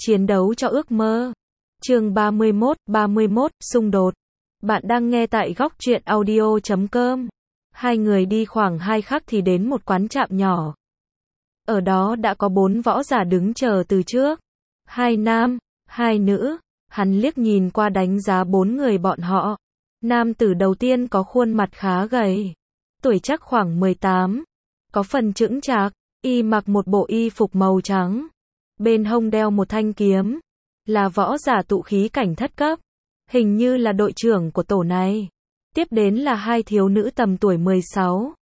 Chiến đấu cho ước mơ. Chương 31, xung đột. Bạn đang nghe tại góc truyện audio.com. Hai người đi khoảng 2 khắc thì đến một quán trạm nhỏ. Ở đó đã có 4 võ giả đứng chờ từ trước. 2 nam, 2 nữ. Hắn liếc nhìn qua đánh giá 4 người bọn họ. Nam tử đầu tiên có khuôn mặt khá gầy. Tuổi chắc khoảng 18. Có phần chững chạc. Y mặc một bộ y phục màu trắng. Bên hông đeo một thanh kiếm. Là võ giả tụ khí cảnh thất cấp. Hình như là đội trưởng của tổ này. Tiếp đến là 2 thiếu nữ tầm tuổi 16,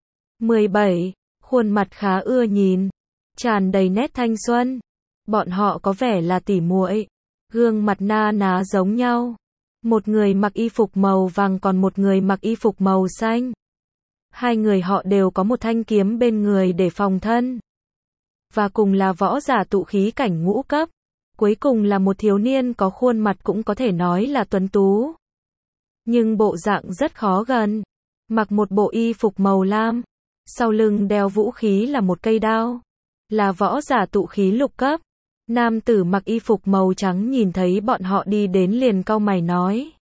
17. Khuôn mặt khá ưa nhìn. Tràn đầy nét thanh xuân. Bọn họ có vẻ là tỉ muội. Gương mặt na ná giống nhau. Một người mặc y phục màu vàng còn một người mặc y phục màu xanh. Hai người họ đều có một thanh kiếm bên người để phòng thân. Và cùng là võ giả tụ khí cảnh ngũ cấp. Cuối cùng là một thiếu niên có khuôn mặt cũng có thể nói là tuấn tú. Nhưng bộ dạng rất khó gần. Mặc một bộ y phục màu lam. Sau lưng đeo vũ khí là một cây đao. Là võ giả tụ khí lục cấp. Nam tử mặc y phục màu trắng nhìn thấy bọn họ đi đến liền cau mày nói.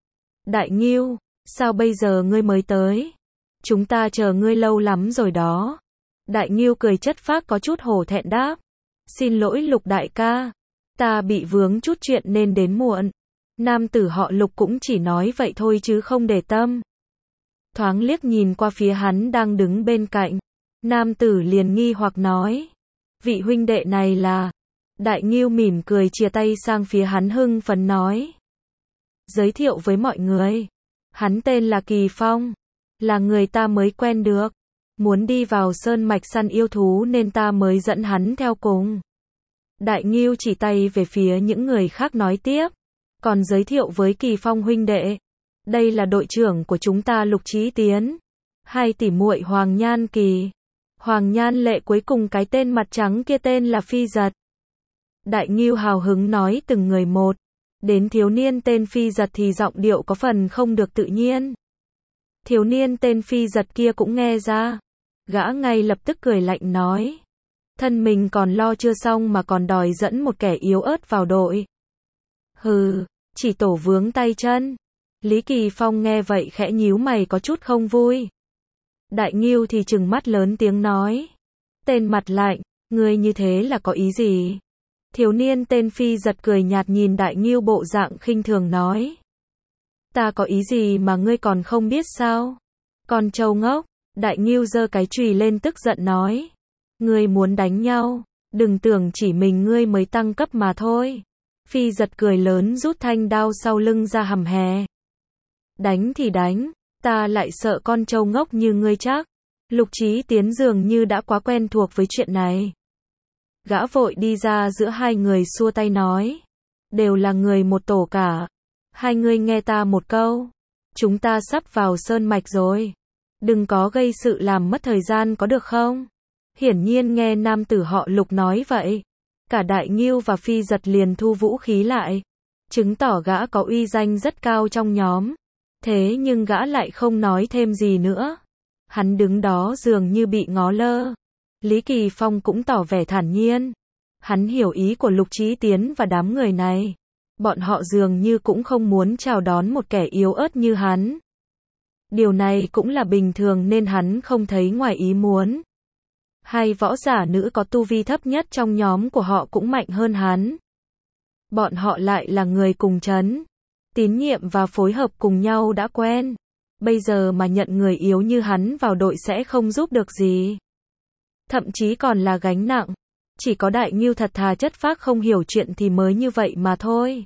Đại Ngưu, sao bây giờ ngươi mới tới? Chúng ta chờ ngươi lâu lắm rồi đó. Đại Ngưu cười chất phác có chút hổ thẹn đáp. Xin lỗi Lục đại ca. Ta bị vướng chút chuyện nên đến muộn. Nam tử họ Lục cũng chỉ nói vậy thôi chứ không để tâm. Thoáng liếc nhìn qua phía hắn đang đứng bên cạnh. Nam tử liền nghi hoặc nói. Vị huynh đệ này là... Đại Ngưu mỉm cười chia tay sang phía hắn hưng phấn nói. Giới thiệu với mọi người. Hắn tên là Kỳ Phong. Là người ta mới quen được. Muốn đi vào sơn mạch săn yêu thú nên ta mới dẫn hắn theo cùng. Đại Ngưu chỉ tay về phía những người khác nói tiếp. Còn giới thiệu với Kỳ Phong huynh đệ. Đây là đội trưởng của chúng ta Lục Chí Tiến. 2 tỷ muội Hoàng Nhan Kỳ. Hoàng Nhan Lệ cuối cùng cái tên mặt trắng kia tên là Phi Giật. Đại Ngưu hào hứng nói từng người một. Đến thiếu niên tên Phi Giật thì giọng điệu có phần không được tự nhiên. Thiếu niên tên Phi Giật kia cũng nghe ra. Gã ngay lập tức cười lạnh nói. Thân mình còn lo chưa xong mà còn đòi dẫn một kẻ yếu ớt vào đội. Hừ, chỉ tổ vướng tay chân. Lý Kỳ Phong nghe vậy khẽ nhíu mày có chút không vui. Đại Ngưu thì trừng mắt lớn tiếng nói. Tên mặt lạnh, ngươi như thế là có ý gì? Thiếu niên tên Phi Giật cười nhạt nhìn Đại Ngưu bộ dạng khinh thường nói. Ta có ý gì mà ngươi còn không biết sao? Con trâu ngốc. Đại Ngưu giơ cái chùy lên tức giận nói. Ngươi muốn đánh nhau, đừng tưởng chỉ mình ngươi mới tăng cấp mà thôi. Phi Giật cười lớn rút thanh đao sau lưng ra hầm hè. Đánh thì đánh, ta lại sợ con trâu ngốc như ngươi chắc. Lục Chí Tiến dường như đã quá quen thuộc với chuyện này. Gã vội đi ra giữa hai người xua tay nói. Đều là người một tổ cả. Hai ngươi nghe ta một câu. Chúng ta sắp vào sơn mạch rồi. Đừng có gây sự làm mất thời gian có được không? Hiển nhiên nghe nam tử họ Lục nói vậy. Cả Đại Ngưu và Phi Giật liền thu vũ khí lại. Chứng tỏ gã có uy danh rất cao trong nhóm. Thế nhưng gã lại không nói thêm gì nữa. Hắn đứng đó dường như bị ngó lơ. Lý Kỳ Phong cũng tỏ vẻ thản nhiên. Hắn hiểu ý của Lục Chí Tiến và đám người này. Bọn họ dường như cũng không muốn chào đón một kẻ yếu ớt như hắn. Điều này cũng là bình thường nên hắn không thấy ngoài ý muốn. 2 võ giả nữ có tu vi thấp nhất trong nhóm của họ cũng mạnh hơn hắn. Bọn họ lại là người cùng trấn. Tín nhiệm và phối hợp cùng nhau đã quen. Bây giờ mà nhận người yếu như hắn vào đội sẽ không giúp được gì. Thậm chí còn là gánh nặng. Chỉ có Đại Ngưu thật thà chất phác không hiểu chuyện thì mới như vậy mà thôi.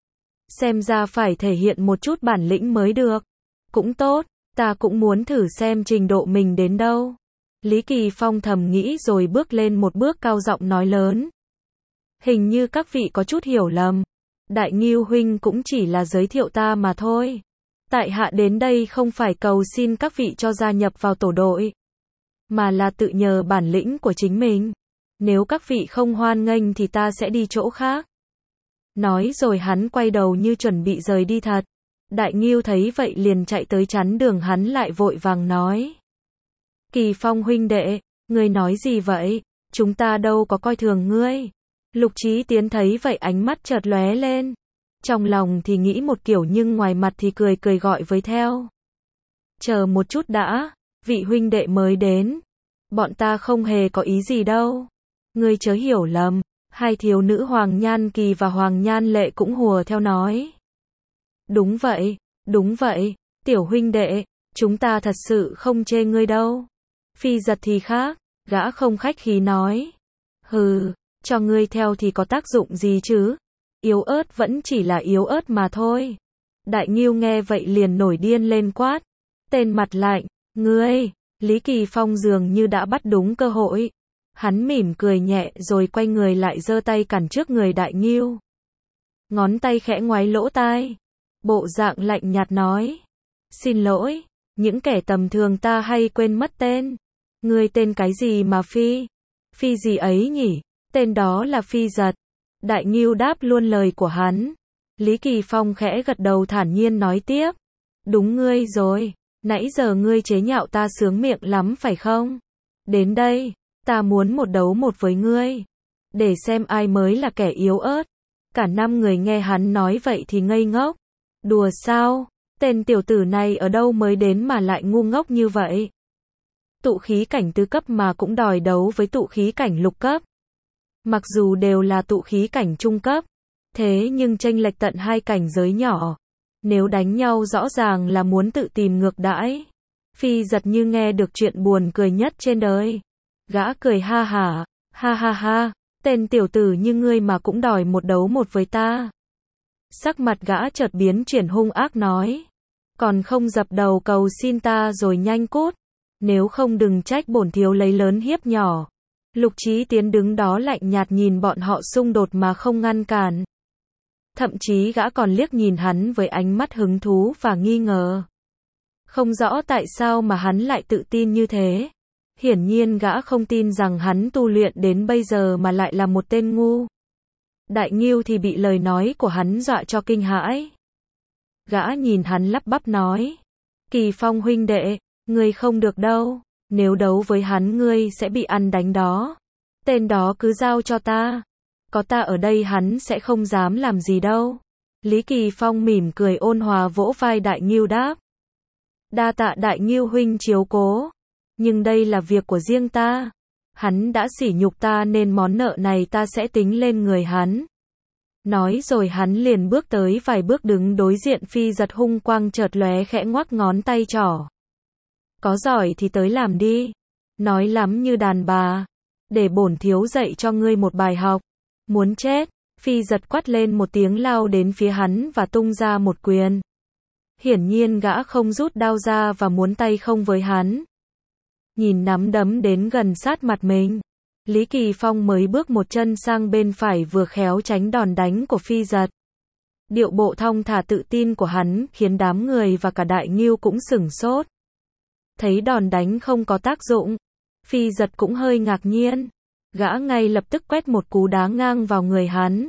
Xem ra phải thể hiện một chút bản lĩnh mới được. Cũng tốt, ta cũng muốn thử xem trình độ mình đến đâu. Lý Kỳ Phong thầm nghĩ rồi bước lên một bước cao giọng nói lớn. Hình như các vị có chút hiểu lầm. Đại Ngưu huynh cũng chỉ là giới thiệu ta mà thôi. Tại hạ đến đây không phải cầu xin các vị cho gia nhập vào tổ đội. Mà là tự nhờ bản lĩnh của chính mình. Nếu các vị không hoan nghênh thì ta sẽ đi chỗ khác. Nói rồi hắn quay đầu như chuẩn bị rời đi thật. Đại Ngưu thấy vậy liền chạy tới chắn đường hắn lại vội vàng nói. Kỳ Phong huynh đệ, ngươi nói gì vậy? Chúng ta đâu có coi thường ngươi. Lục Chí Tiến thấy vậy ánh mắt chợt lóe lên. Trong lòng thì nghĩ một kiểu nhưng ngoài mặt thì cười cười gọi với theo. Chờ một chút đã, vị huynh đệ mới đến. Bọn ta không hề có ý gì đâu. Ngươi chớ hiểu lầm. Hai thiếu nữ Hoàng Nhan Kỳ và Hoàng Nhan Lệ cũng hùa theo nói. Đúng vậy, tiểu huynh đệ, chúng ta thật sự không chê ngươi đâu. Phi Giật thì khác, gã không khách khí nói. Hừ, cho ngươi theo thì có tác dụng gì chứ? Yếu ớt vẫn chỉ là yếu ớt mà thôi. Đại Ngưu nghe vậy liền nổi điên lên quát. Tên mặt lạnh, ngươi, Lý Kỳ Phong dường như đã bắt đúng cơ hội. Hắn mỉm cười nhẹ rồi quay người lại giơ tay cản trước người Đại Ngưu. Ngón tay khẽ ngoáy lỗ tai. Bộ dạng lạnh nhạt nói. Xin lỗi, những kẻ tầm thường ta hay quên mất tên. Ngươi tên cái gì mà Phi? Phi gì ấy nhỉ? Tên đó là Phi Giật. Đại Ngưu đáp luôn lời của hắn. Lý Kỳ Phong khẽ gật đầu thản nhiên nói tiếp. Đúng ngươi rồi, nãy giờ ngươi chế nhạo ta sướng miệng lắm phải không? Đến đây, ta muốn một đấu một với ngươi. Để xem ai mới là kẻ yếu ớt. Cả 5 người nghe hắn nói vậy thì ngây ngốc. Đùa sao? Tên tiểu tử này ở đâu mới đến mà lại ngu ngốc như vậy? Tụ khí cảnh tứ cấp mà cũng đòi đấu với tụ khí cảnh lục cấp. Mặc dù đều là tụ khí cảnh trung cấp, thế nhưng chênh lệch tận 2 cảnh giới nhỏ. Nếu đánh nhau rõ ràng là muốn tự tìm ngược đãi. Phi Giật như nghe được chuyện buồn cười nhất trên đời. Gã cười ha ha, tên tiểu tử như ngươi mà cũng đòi một đấu một với ta. Sắc mặt gã chợt biến chuyển hung ác nói. Còn không dập đầu cầu xin ta rồi nhanh cút. Nếu không đừng trách bổn thiếu lấy lớn hiếp nhỏ. Lục Chí Tiến đứng đó lạnh nhạt nhìn bọn họ xung đột mà không ngăn cản. Thậm chí gã còn liếc nhìn hắn với ánh mắt hứng thú và nghi ngờ. Không rõ tại sao mà hắn lại tự tin như thế. Hiển nhiên gã không tin rằng hắn tu luyện đến bây giờ mà lại là một tên ngu. Đại Ngưu thì bị lời nói của hắn dọa cho kinh hãi. Gã nhìn hắn lắp bắp nói. Kỳ Phong huynh đệ, ngươi không được đâu. Nếu đấu với hắn ngươi sẽ bị ăn đánh đó. Tên đó cứ giao cho ta. Có ta ở đây hắn sẽ không dám làm gì đâu. Lý Kỳ Phong mỉm cười ôn hòa vỗ vai Đại Ngưu đáp. Đa tạ Đại Ngưu huynh chiếu cố. Nhưng đây là việc của riêng ta. Hắn đã sỉ nhục ta nên món nợ này ta sẽ tính lên người hắn. Nói rồi hắn liền bước tới vài bước đứng đối diện Phi Giật hung quang chợt lóe khẽ ngoắc ngón tay trỏ. Có giỏi thì tới làm đi. Nói lắm như đàn bà. Để bổn thiếu dạy cho ngươi một bài học. Muốn chết. Phi Giật quát lên một tiếng lao đến phía hắn và tung ra một quyền. Hiển nhiên gã không rút đao ra và muốn tay không với hắn. Nhìn nắm đấm đến gần sát mặt mình. Lý Kỳ Phong mới bước một chân sang bên phải vừa khéo tránh đòn đánh của Phi Giật. Điệu bộ thong thả tự tin của hắn khiến đám người và cả Đại Ngưu cũng sửng sốt. Thấy đòn đánh không có tác dụng, Phi Giật cũng hơi ngạc nhiên. Gã ngay lập tức quét một cú đá ngang vào người hắn.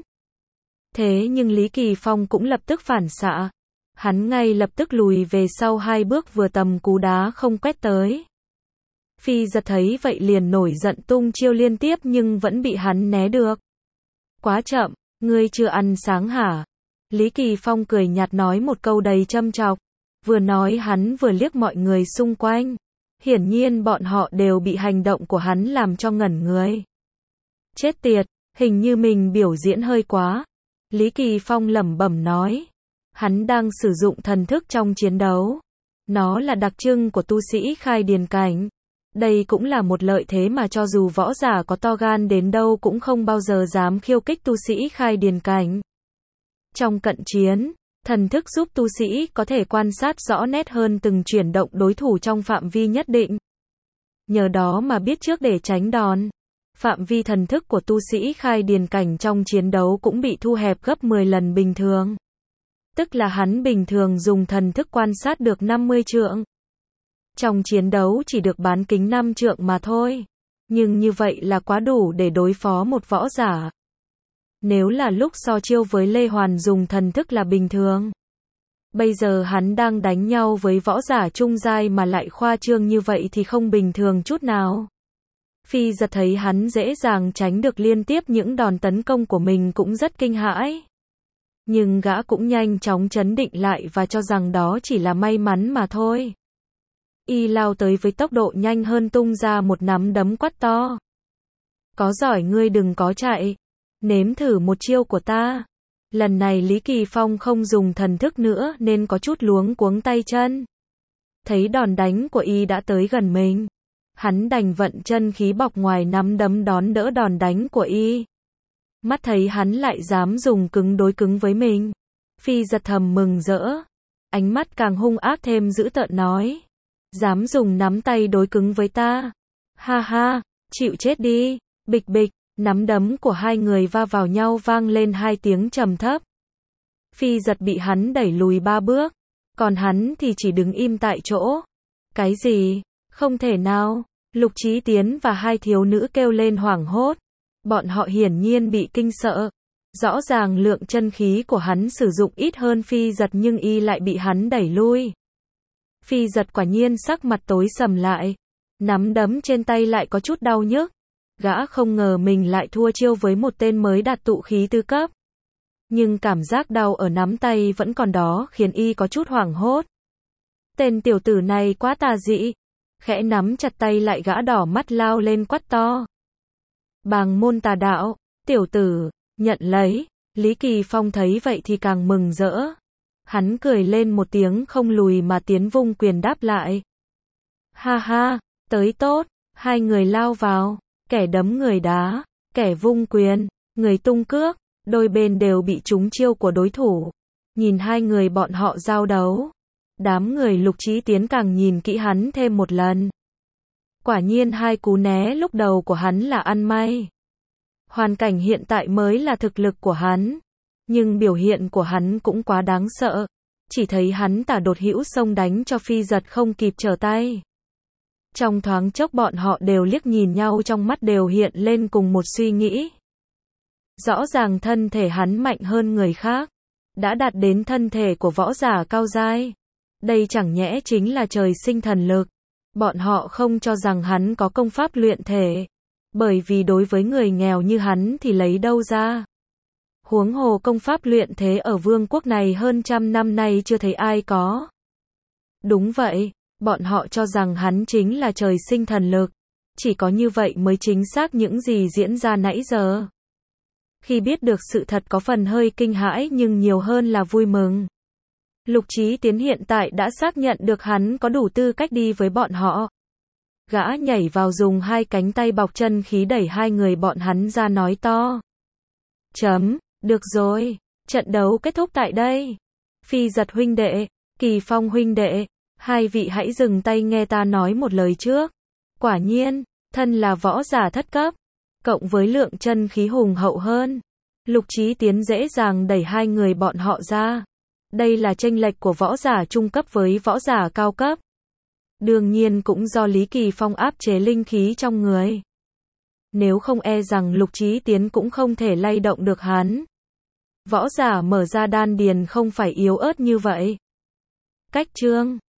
Thế nhưng Lý Kỳ Phong cũng lập tức phản xạ. Hắn ngay lập tức lùi về sau 2 bước vừa tầm cú đá không quét tới. Phi Giật thấy vậy liền nổi giận tung chiêu liên tiếp nhưng vẫn bị hắn né được. Quá chậm, ngươi chưa ăn sáng hả? Lý Kỳ Phong cười nhạt nói một câu đầy châm chọc. Vừa nói hắn vừa liếc mọi người xung quanh. Hiển nhiên bọn họ đều bị hành động của hắn làm cho ngẩn người. Chết tiệt, hình như mình biểu diễn hơi quá. Lý Kỳ Phong lẩm bẩm nói. Hắn đang sử dụng thần thức trong chiến đấu. Nó là đặc trưng của tu sĩ khai điền cảnh. Đây cũng là một lợi thế mà cho dù võ giả có to gan đến đâu cũng không bao giờ dám khiêu kích tu sĩ khai điền cảnh. Trong cận chiến, thần thức giúp tu sĩ có thể quan sát rõ nét hơn từng chuyển động đối thủ trong phạm vi nhất định. Nhờ đó mà biết trước để tránh đòn. Phạm vi thần thức của tu sĩ khai điền cảnh trong chiến đấu cũng bị thu hẹp gấp 10 lần bình thường. Tức là hắn bình thường dùng thần thức quan sát được 50 trượng. Trong chiến đấu chỉ được bán kính 5 trượng mà thôi. Nhưng như vậy là quá đủ để đối phó một võ giả. Nếu là lúc so chiêu với Lê Hoàn dùng thần thức là bình thường. Bây giờ hắn đang đánh nhau với võ giả trung giai mà lại khoa trương như vậy thì không bình thường chút nào. Phi Giật thấy hắn dễ dàng tránh được liên tiếp những đòn tấn công của mình cũng rất kinh hãi. Nhưng gã cũng nhanh chóng trấn định lại và cho rằng đó chỉ là may mắn mà thôi. Y lao tới với tốc độ nhanh hơn, tung ra một nắm đấm quát to. Có giỏi ngươi đừng có chạy. Nếm thử một chiêu của ta. Lần này Lý Kỳ Phong không dùng thần thức nữa nên có chút luống cuống tay chân. Thấy đòn đánh của Y đã tới gần mình, hắn đành vận chân khí bọc ngoài nắm đấm đón đỡ đòn đánh của Y. Mắt thấy hắn lại dám dùng cứng đối cứng với mình, Phi Giật thầm mừng rỡ. Ánh mắt càng hung ác thêm dữ tợn nói. Dám dùng nắm tay đối cứng với ta? Ha ha, chịu chết đi. Bịch bịch, nắm đấm của hai người va vào nhau vang lên hai tiếng trầm thấp. Phi Giật bị hắn đẩy lùi 3 bước, còn hắn thì chỉ đứng im tại chỗ. Cái gì? Không thể nào. Lục Chí Tiến và hai thiếu nữ kêu lên hoảng hốt. Bọn họ hiển nhiên bị kinh sợ. Rõ ràng lượng chân khí của hắn sử dụng ít hơn Phi Giật nhưng Y lại bị hắn đẩy lui. Phi Giật quả nhiên sắc mặt tối sầm lại. Nắm đấm trên tay lại có chút đau nhức. Gã không ngờ mình lại thua chiêu với một tên mới đạt tụ khí tứ cấp. Nhưng cảm giác đau ở nắm tay vẫn còn đó khiến Y có chút hoảng hốt. Tên tiểu tử này quá tà dị. Khẽ nắm chặt tay lại gã đỏ mắt lao lên quát to. Bàng môn tà đạo, tiểu tử, nhận lấy. Lý Kỳ Phong thấy vậy thì càng mừng rỡ. Hắn cười lên một tiếng không lùi mà tiến vung quyền đáp lại. Ha ha, tới tốt. Hai người lao vào, kẻ đấm người đá, kẻ vung quyền, người tung cước, đôi bên đều bị trúng chiêu của đối thủ. Nhìn hai người bọn họ giao đấu, đám người Lục Chí Tiến càng nhìn kỹ hắn thêm một lần. Quả nhiên hai cú né lúc đầu của hắn là ăn may. Hoàn cảnh hiện tại mới là thực lực của hắn. Nhưng biểu hiện của hắn cũng quá đáng sợ. Chỉ thấy hắn tả đột hữu xông đánh cho Phi Giật không kịp trở tay. Trong thoáng chốc bọn họ đều liếc nhìn nhau, trong mắt đều hiện lên cùng một suy nghĩ. Rõ ràng thân thể hắn mạnh hơn người khác. Đã đạt đến thân thể của võ giả cao giai. Đây chẳng nhẽ chính là trời sinh thần lực. Bọn họ không cho rằng hắn có công pháp luyện thể. Bởi vì đối với người nghèo như hắn thì lấy đâu ra. Huống hồ công pháp luyện thế ở vương quốc này hơn 100 năm nay chưa thấy ai có. Đúng vậy, bọn họ cho rằng hắn chính là trời sinh thần lực. Chỉ có như vậy mới chính xác những gì diễn ra nãy giờ. Khi biết được sự thật có phần hơi kinh hãi nhưng nhiều hơn là vui mừng. Lục Chí Tiến hiện tại đã xác nhận được hắn có đủ tư cách đi với bọn họ. Gã nhảy vào dùng hai cánh tay bọc chân khí đẩy hai người bọn hắn ra nói to. Được rồi, trận đấu kết thúc tại đây. Phi Giật huynh đệ, Kỳ Phong huynh đệ, hai vị hãy dừng tay nghe ta nói một lời trước. Quả nhiên, thân là võ giả thất cấp, cộng với lượng chân khí hùng hậu hơn, Lục Chí Tiến dễ dàng đẩy hai người bọn họ ra. Đây là chênh lệch của võ giả trung cấp với võ giả cao cấp. Đương nhiên cũng do Lý Kỳ Phong áp chế linh khí trong người. Nếu không e rằng Lục Chí Tiến cũng không thể lay động được hắn. Võ giả mở ra đan điền không phải yếu ớt như vậy. Cách chương